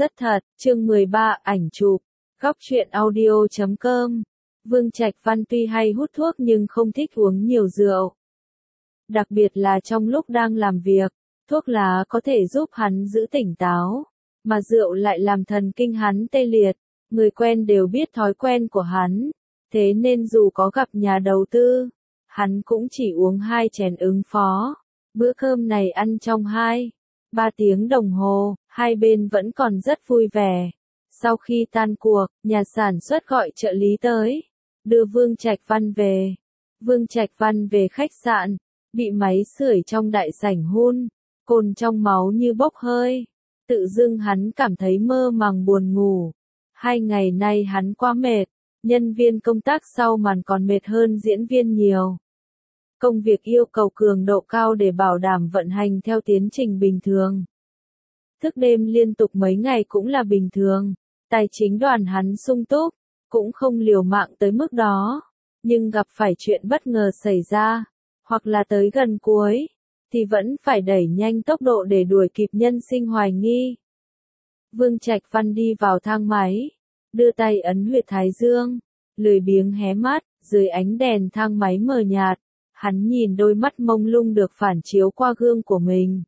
rất thật, chương 13, ảnh chụp, góc truyện audio.com. Vương Trạch Văn tuy hay hút thuốc nhưng không thích uống nhiều rượu. Đặc biệt là trong lúc đang làm việc, thuốc lá có thể giúp hắn giữ tỉnh táo, mà rượu lại làm thần kinh hắn tê liệt. Người quen đều biết thói quen của hắn, thế nên dù có gặp nhà đầu tư, hắn cũng chỉ uống 2 chén ứng phó. Bữa cơm này ăn trong 2-3 tiếng đồng hồ, hai bên vẫn còn rất vui vẻ. Sau khi tan cuộc, nhà sản xuất gọi trợ lý tới, đưa Vương Trạch Văn về. Vương Trạch Văn về khách sạn, bị máy sưởi trong đại sảnh hun, cồn trong máu như bốc hơi. Tự dưng hắn cảm thấy mơ màng buồn ngủ. 2 ngày nay hắn quá mệt, nhân viên công tác sau màn còn mệt hơn diễn viên nhiều. Công việc yêu cầu cường độ cao để bảo đảm vận hành theo tiến trình bình thường. Thức đêm liên tục mấy ngày cũng là bình thường, tài chính đoàn hắn sung túc, cũng không liều mạng tới mức đó. Nhưng gặp phải chuyện bất ngờ xảy ra, hoặc là tới gần cuối, thì vẫn phải đẩy nhanh tốc độ để đuổi kịp nhân sinh hoài nghi. Vương Trạch Văn đi vào thang máy, đưa tay ấn huyệt thái dương, lười biếng hé mắt, dưới ánh đèn thang máy mờ nhạt, hắn nhìn đôi mắt mông lung được phản chiếu qua gương của mình.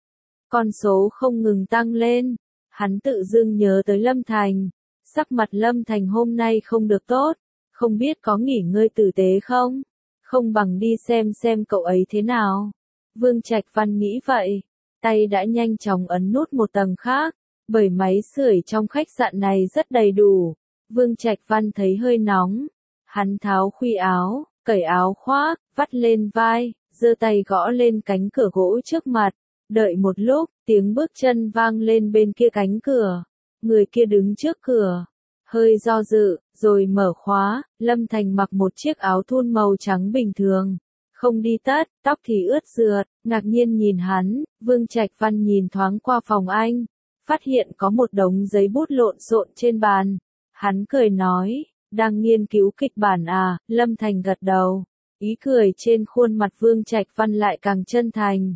Con số không ngừng tăng lên, hắn tự dưng nhớ tới Lâm Thành, sắc mặt Lâm Thành hôm nay không được tốt, không biết có nghỉ ngơi tử tế không, không bằng đi xem cậu ấy thế nào. Vương Trạch Văn nghĩ vậy, tay đã nhanh chóng ấn nút một tầng khác, bởi máy sưởi trong khách sạn này rất đầy đủ. Vương Trạch Văn thấy hơi nóng, hắn tháo khuy áo, cởi áo khoác, vắt lên vai, giơ tay gõ lên cánh cửa gỗ trước mặt. Đợi một lúc, tiếng bước chân vang lên bên kia cánh cửa. Người kia đứng trước cửa, hơi do dự, rồi mở khóa. Lâm Thành mặc một chiếc áo thun màu trắng bình thường, không đi tất, tóc thì ướt rượt, ngạc nhiên nhìn hắn. Vương Trạch Văn nhìn thoáng qua phòng anh, phát hiện có một đống giấy bút lộn xộn trên bàn. Hắn cười nói, đang nghiên cứu kịch bản à? Lâm Thành gật đầu, ý cười trên khuôn mặt Vương Trạch Văn lại càng chân thành.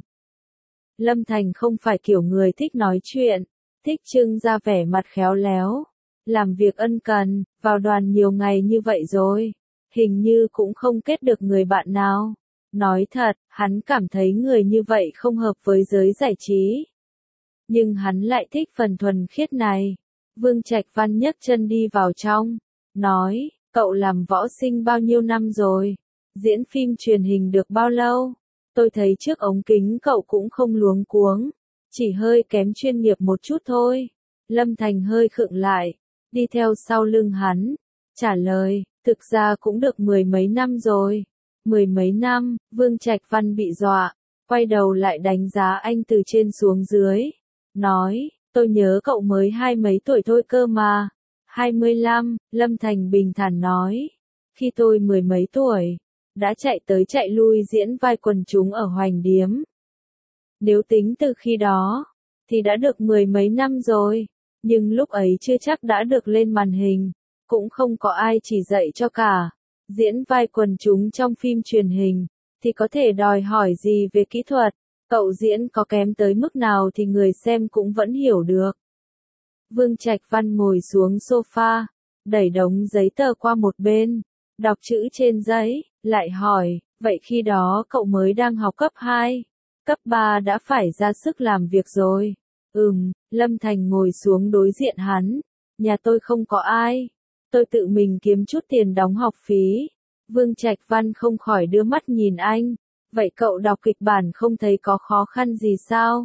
Lâm Thành không phải kiểu người thích nói chuyện, thích trưng ra vẻ mặt khéo léo, làm việc ân cần, vào đoàn nhiều ngày như vậy rồi, hình như cũng không kết được người bạn nào. Nói thật, hắn cảm thấy người như vậy không hợp với giới giải trí. Nhưng hắn lại thích phần thuần khiết này. Vương Trạch Văn nhấc chân đi vào trong, nói, cậu làm võ sinh bao nhiêu năm rồi? Diễn phim truyền hình được bao lâu? Tôi thấy trước ống kính cậu cũng không luống cuống, chỉ hơi kém chuyên nghiệp một chút thôi. Lâm Thành hơi khựng lại, đi theo sau lưng hắn, trả lời, thực ra cũng được 10 mấy năm rồi. 10 mấy năm? Vương Trạch Văn bị dọa, quay đầu lại đánh giá anh từ trên xuống dưới, nói, tôi nhớ cậu mới 20 mấy tuổi thôi cơ mà. 25, Lâm Thành bình thản nói, khi tôi 10 mấy tuổi, đã chạy tới chạy lui diễn vai quần chúng ở Hoành Điếm. Nếu tính từ khi đó, thì đã được 10 mấy năm rồi, nhưng lúc ấy chưa chắc đã được lên màn hình, cũng không có ai chỉ dạy cho cả. Diễn vai quần chúng trong phim truyền hình, thì có thể đòi hỏi gì về kỹ thuật, cậu diễn có kém tới mức nào thì người xem cũng vẫn hiểu được. Vương Trạch Văn ngồi xuống sofa, đẩy đống giấy tờ qua một bên, đọc chữ trên giấy, lại hỏi, vậy khi đó cậu mới đang học cấp 2, cấp 3 đã phải ra sức làm việc rồi. Lâm Thành ngồi xuống đối diện hắn, nhà tôi không có ai, tôi tự mình kiếm chút tiền đóng học phí. Vương Trạch Văn không khỏi đưa mắt nhìn anh, vậy cậu đọc kịch bản không thấy có khó khăn gì sao?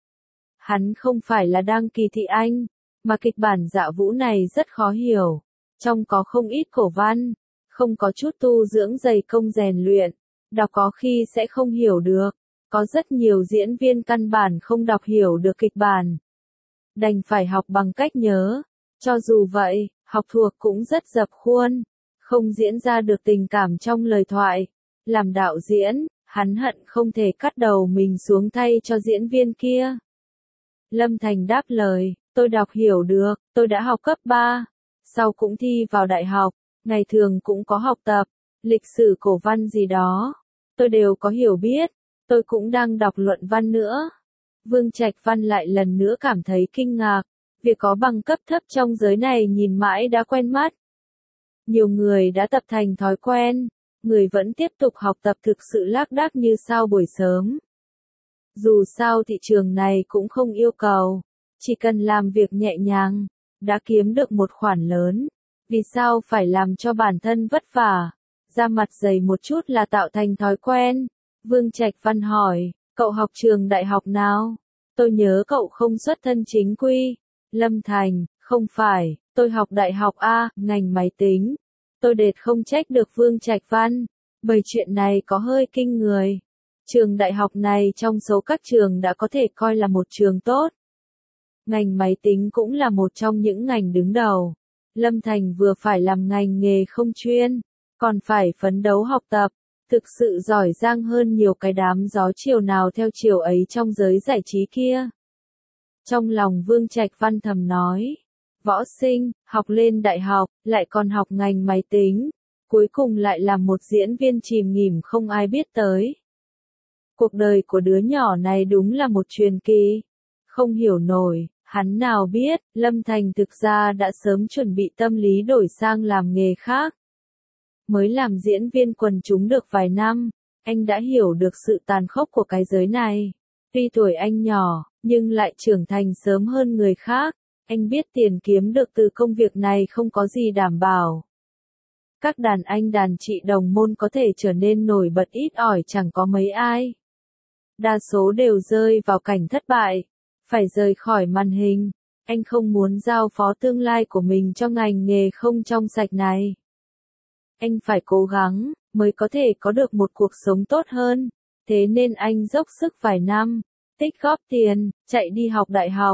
Hắn không phải là đang kỳ thị anh, mà kịch bản Dạ Vũ này rất khó hiểu, trong có không ít cổ văn, không có chút tu dưỡng dày công rèn luyện, đọc có khi sẽ không hiểu được, có rất nhiều diễn viên căn bản không đọc hiểu được kịch bản. Đành phải học bằng cách nhớ, cho dù vậy, học thuộc cũng rất dập khuôn, không diễn ra được tình cảm trong lời thoại. Làm đạo diễn, hắn hận không thể cắt đầu mình xuống thay cho diễn viên kia. Lâm Thành đáp lời, tôi đọc hiểu được, tôi đã học cấp 3, sau cũng thi vào đại học, ngày thường cũng có học tập, lịch sử cổ văn gì đó, tôi đều có hiểu biết, tôi cũng đang đọc luận văn nữa. Vương Trạch Văn lại lần nữa cảm thấy kinh ngạc, Việc có bằng cấp thấp trong giới này nhìn mãi đã quen mắt. Nhiều người đã tập thành thói quen, người vẫn tiếp tục học tập thực sự lác đác như sao buổi sớm. Dù sao thị trường này cũng không yêu cầu, chỉ cần làm việc nhẹ nhàng, đã kiếm được một khoản lớn. Vì sao phải làm cho bản thân vất vả, ra mặt dày một chút là tạo thành thói quen? Vương Trạch Văn hỏi, cậu học trường đại học nào? Tôi nhớ cậu không xuất thân chính quy. Lâm Thành, không phải, tôi học đại học A, ngành máy tính. Tôi đệt không trách được Vương Trạch Văn, bởi chuyện này có hơi kinh người. Trường đại học này trong số các trường đã có thể coi là một trường tốt. Ngành máy tính cũng là một trong những ngành đứng đầu. Lâm Thành vừa phải làm ngành nghề không chuyên, còn phải phấn đấu học tập, thực sự giỏi giang hơn nhiều cái đám gió chiều nào theo chiều ấy trong giới giải trí kia. Trong lòng Vương Trạch Văn thầm nói, võ sinh, học lên đại học, lại còn học ngành máy tính, cuối cùng lại là một diễn viên chìm nghỉm không ai biết tới. Cuộc đời của đứa nhỏ này đúng là một truyền kỳ. Không hiểu nổi, hắn nào biết, Lâm Thành thực ra đã sớm chuẩn bị tâm lý đổi sang làm nghề khác. Mới làm diễn viên quần chúng được vài năm, anh đã hiểu được sự tàn khốc của cái giới này. Tuy tuổi anh nhỏ, nhưng lại trưởng thành sớm hơn người khác. Anh biết tiền kiếm được từ công việc này không có gì đảm bảo. Các đàn anh đàn chị đồng môn có thể trở nên nổi bật ít ỏi chẳng có mấy ai. Đa số đều rơi vào cảnh thất bại, phải rời khỏi màn hình. Anh không muốn giao phó tương lai của mình cho ngành nghề không trong sạch này. Anh phải cố gắng, mới có thể có được một cuộc sống tốt hơn. Thế nên anh dốc sức vài năm, tích góp tiền, chạy đi học đại học.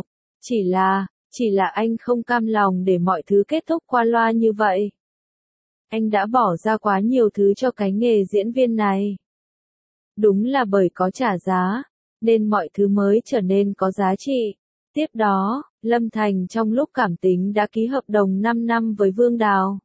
Chỉ là anh không cam lòng để mọi thứ kết thúc qua loa như vậy. Anh đã bỏ ra quá nhiều thứ cho cái nghề diễn viên này. Đúng là bởi có trả giá, nên mọi thứ mới trở nên có giá trị. Tiếp đó, Lâm Thành trong lúc cảm tính đã ký hợp đồng 5 năm với Vương Đào.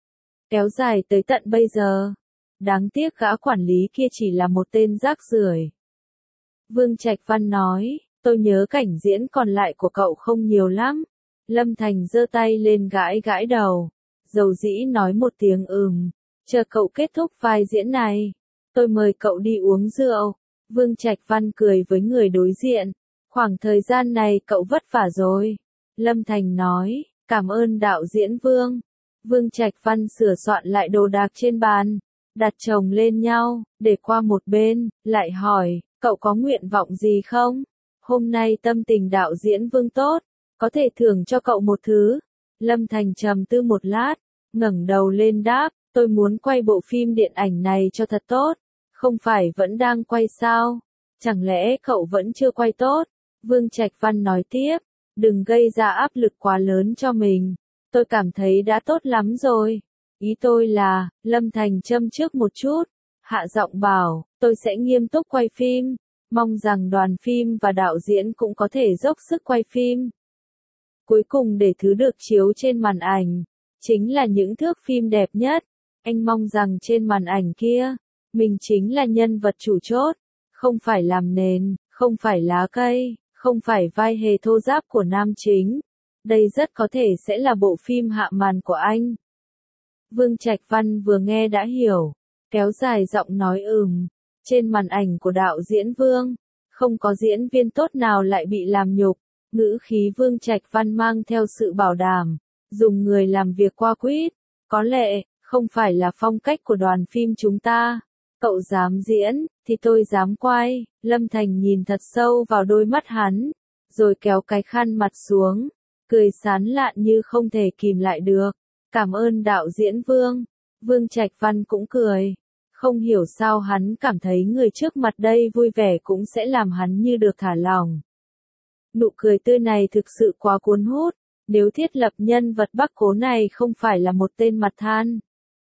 Kéo dài tới tận bây giờ. Đáng tiếc gã quản lý kia chỉ là một tên rác rưởi. Vương Trạch Văn nói, tôi nhớ cảnh diễn còn lại của cậu không nhiều lắm. Lâm Thành giơ tay lên gãi gãi đầu. Dầu dĩ nói một tiếng chờ cậu kết thúc vai diễn này. Tôi mời cậu đi uống rượu. Vương Trạch Văn cười với người đối diện. Khoảng thời gian này cậu vất vả rồi. Lâm Thành nói, cảm ơn đạo diễn Vương. Vương Trạch Văn sửa soạn lại đồ đạc trên bàn, đặt chồng lên nhau, để qua một bên, lại hỏi, cậu có nguyện vọng gì không? Hôm nay tâm tình đạo diễn Vương tốt, có thể thưởng cho cậu một thứ. Lâm Thành trầm tư một lát, ngẩng đầu lên đáp, tôi muốn quay bộ phim điện ảnh này cho thật tốt. Không phải vẫn đang quay sao? Chẳng lẽ cậu vẫn chưa quay tốt? Vương Trạch Văn nói tiếp, đừng gây ra áp lực quá lớn cho mình. Tôi cảm thấy đã tốt lắm rồi. Ý tôi là, Lâm Thành châm trước một chút, hạ giọng bảo, tôi sẽ nghiêm túc quay phim. Mong rằng đoàn phim và đạo diễn cũng có thể dốc sức quay phim. Cuối cùng để thứ được chiếu trên màn ảnh, chính là những thước phim đẹp nhất. Anh mong rằng trên màn ảnh kia, mình chính là nhân vật chủ chốt, không phải làm nền, không phải lá cây, không phải vai hề thô ráp của nam chính. Đây rất có thể sẽ là bộ phim hạ màn của anh. Vương Trạch Văn vừa nghe đã hiểu, kéo dài giọng nói trên màn ảnh của đạo diễn Vương, không có diễn viên tốt nào lại bị làm nhục. Ngữ khí Vương Trạch Văn mang theo sự bảo đảm, dùng người làm việc qua quýt, có lẽ, không phải là phong cách của đoàn phim chúng ta. Cậu dám diễn, thì tôi dám quay. Lâm Thành nhìn thật sâu vào đôi mắt hắn, rồi kéo cái khăn mặt xuống, cười sán lạn như không thể kìm lại được. Cảm ơn đạo diễn Vương. Vương Trạch Văn cũng cười. Không hiểu sao hắn cảm thấy người trước mặt đây vui vẻ cũng sẽ làm hắn như được thả lỏng. Nụ cười tươi này thực sự quá cuốn hút. Nếu thiết lập nhân vật Bắc Cố này không phải là một tên mặt than,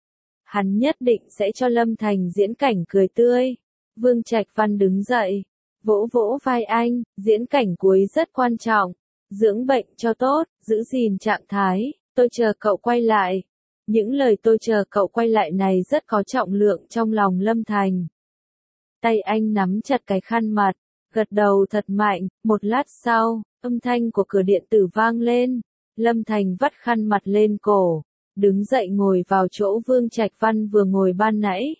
hắn nhất định sẽ cho Lâm Thành diễn cảnh cười tươi. Vương Trạch Văn đứng dậy, vỗ vỗ vai anh, diễn cảnh cuối rất quan trọng. Dưỡng bệnh cho tốt, giữ gìn trạng thái, tôi chờ cậu quay lại. Những lời tôi chờ cậu quay lại này rất có trọng lượng trong lòng Lâm Thành. Tay anh nắm chặt cái khăn mặt, gật đầu thật mạnh, một lát sau, Âm thanh của cửa điện tử vang lên, Lâm Thành vắt khăn mặt lên cổ, đứng dậy ngồi vào chỗ Vương Trạch Văn vừa ngồi ban nãy.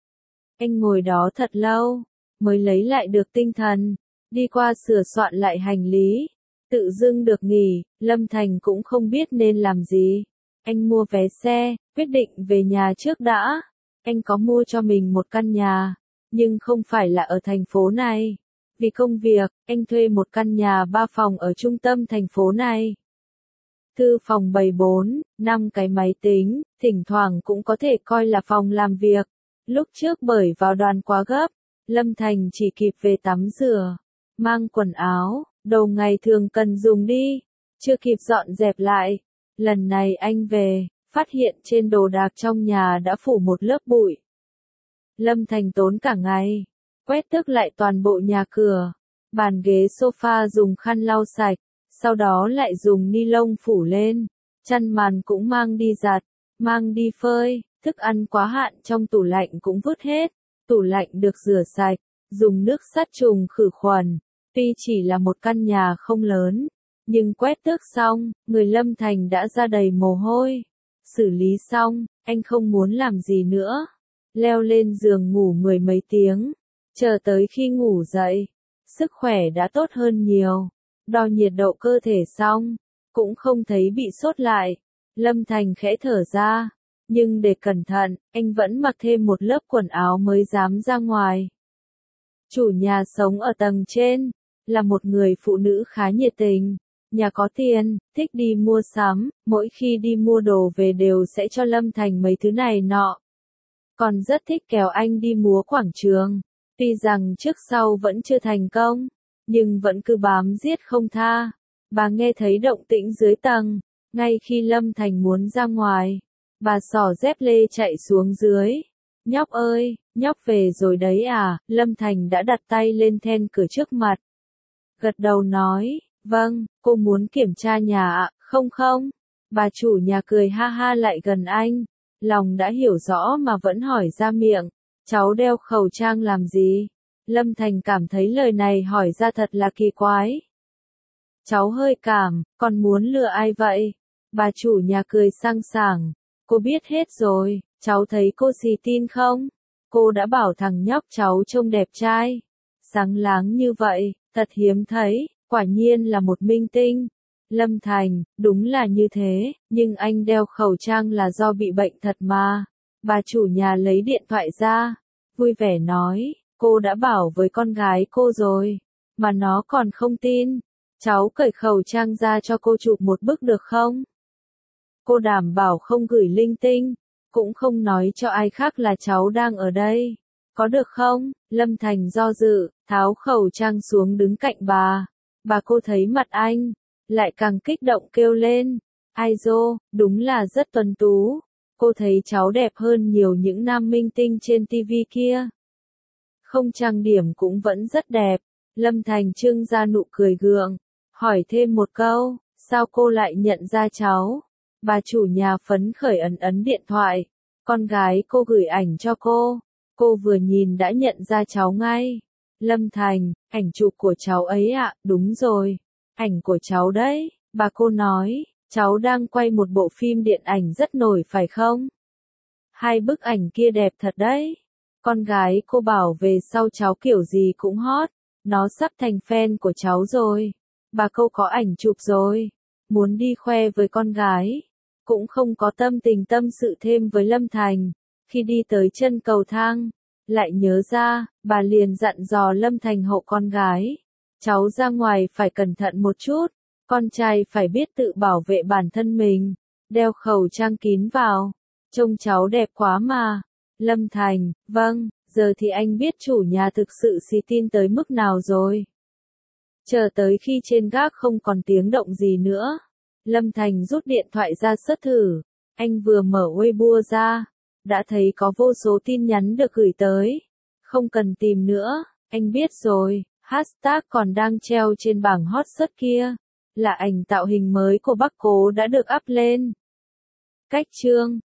Anh ngồi đó thật lâu, mới lấy lại được tinh thần, đi qua sửa soạn lại hành lý, tự dưng được nghỉ, Lâm Thành cũng không biết nên làm gì. Anh mua vé xe, quyết định về nhà trước đã. Anh có mua cho mình một căn nhà, nhưng không phải là ở thành phố này. Vì công việc, anh thuê một căn nhà 3 phòng ở trung tâm thành phố này. Thư phòng bày 4, 5 cái máy tính, thỉnh thoảng cũng có thể coi là phòng làm việc. Lúc trước bởi vào đoàn quá gấp, Lâm Thành chỉ kịp về tắm rửa, mang quần áo, đồ ngày thường cần dùng đi, chưa kịp dọn dẹp lại. Lần này anh về, phát hiện trên đồ đạc trong nhà đã phủ một lớp bụi. Lâm Thành tốn cả ngày, quét tước lại toàn bộ nhà cửa, bàn ghế sofa dùng khăn lau sạch, sau đó lại dùng ni lông phủ lên, chăn màn cũng mang đi giặt, mang đi phơi, thức ăn quá hạn trong tủ lạnh cũng vứt hết, tủ lạnh được rửa sạch, dùng nước sát trùng khử khuẩn. Tuy chỉ là một căn nhà không lớn, nhưng quét tước xong, người Lâm Thành đã ra đầy mồ hôi. Xử lý xong, anh không muốn làm gì nữa. Leo lên giường ngủ 10 mấy tiếng. Chờ tới khi ngủ dậy, sức khỏe đã tốt hơn nhiều. Đo nhiệt độ cơ thể xong, cũng không thấy bị sốt lại. Lâm Thành khẽ thở ra. Nhưng để cẩn thận, anh vẫn mặc thêm một lớp quần áo mới dám ra ngoài. Chủ nhà sống ở tầng trên, là một người phụ nữ khá nhiệt tình. Nhà có tiền, thích đi mua sắm, mỗi khi đi mua đồ về đều sẽ cho Lâm Thành mấy thứ này nọ. Còn rất thích kéo anh đi múa quảng trường. Tuy rằng trước sau vẫn chưa thành công, nhưng vẫn cứ bám giết không tha. Bà nghe thấy động tĩnh dưới tầng, ngay khi Lâm Thành muốn ra ngoài, bà xỏ dép lê chạy xuống dưới. Nhóc ơi, nhóc về rồi đấy à? Lâm Thành đã đặt tay lên then cửa trước mặt. Gật đầu nói, vâng, cô muốn kiểm tra nhà ạ, không không. Bà chủ nhà cười ha ha lại gần anh, lòng đã hiểu rõ mà vẫn hỏi ra miệng, cháu đeo khẩu trang làm gì? Lâm Thành cảm thấy lời này hỏi ra thật là kỳ quái. Cháu hơi cảm, còn muốn lừa ai vậy? Bà chủ nhà cười sang sảng, cô biết hết rồi, cháu thấy cô xì tin không? Cô đã bảo thằng nhóc cháu trông đẹp trai, sáng láng như vậy, thật hiếm thấy, quả nhiên là một minh tinh. Lâm Thành, đúng là như thế, nhưng anh đeo khẩu trang là do bị bệnh thật mà. Bà chủ nhà lấy điện thoại ra, vui vẻ nói, cô đã bảo với con gái cô rồi, mà nó còn không tin. Cháu cởi khẩu trang ra cho cô chụp một bức được không? Cô đảm bảo không gửi linh tinh, cũng không nói cho ai khác là cháu đang ở đây. Có được không? Lâm Thành do dự, tháo khẩu trang xuống đứng cạnh bà. Bà cô thấy mặt anh, lại càng kích động kêu lên. Ai dô, đúng là rất tuấn tú. Cô thấy cháu đẹp hơn nhiều những nam minh tinh trên TV kia. Không trang điểm cũng vẫn rất đẹp. Lâm Thành trưng ra nụ cười gượng. Hỏi thêm một câu, sao cô lại nhận ra cháu? Bà chủ nhà phấn khởi ấn điện thoại. Con gái cô gửi ảnh cho cô. Cô vừa nhìn đã nhận ra cháu ngay. Lâm Thành, ảnh chụp của cháu ấy ạ, đúng rồi. Ảnh của cháu đấy, bà cô nói, cháu đang quay một bộ phim điện ảnh rất nổi phải không? Hai bức ảnh kia đẹp thật đấy. Con gái cô bảo về sau cháu kiểu gì cũng hot, nó sắp thành fan của cháu rồi. Bà cô có ảnh chụp rồi, muốn đi khoe với con gái. Cũng không có tâm tình tâm sự thêm với Lâm Thành. Khi đi tới chân cầu thang, lại nhớ ra, bà liền dặn dò Lâm Thành hộ con gái. Cháu ra ngoài phải cẩn thận một chút, con trai phải biết tự bảo vệ bản thân mình, đeo khẩu trang kín vào, trông cháu đẹp quá mà. Lâm Thành, vâng, giờ thì anh biết chủ nhà thực sự xì tin tới mức nào rồi. Chờ tới khi trên gác không còn tiếng động gì nữa, Lâm Thành rút điện thoại ra search thử, anh vừa mở Weibo ra, đã thấy có vô số tin nhắn được gửi tới. Không cần tìm nữa, anh biết rồi, hashtag còn đang treo trên bảng hot search kia, là ảnh tạo hình mới của Bắc Cố đã được up lên. Cách chương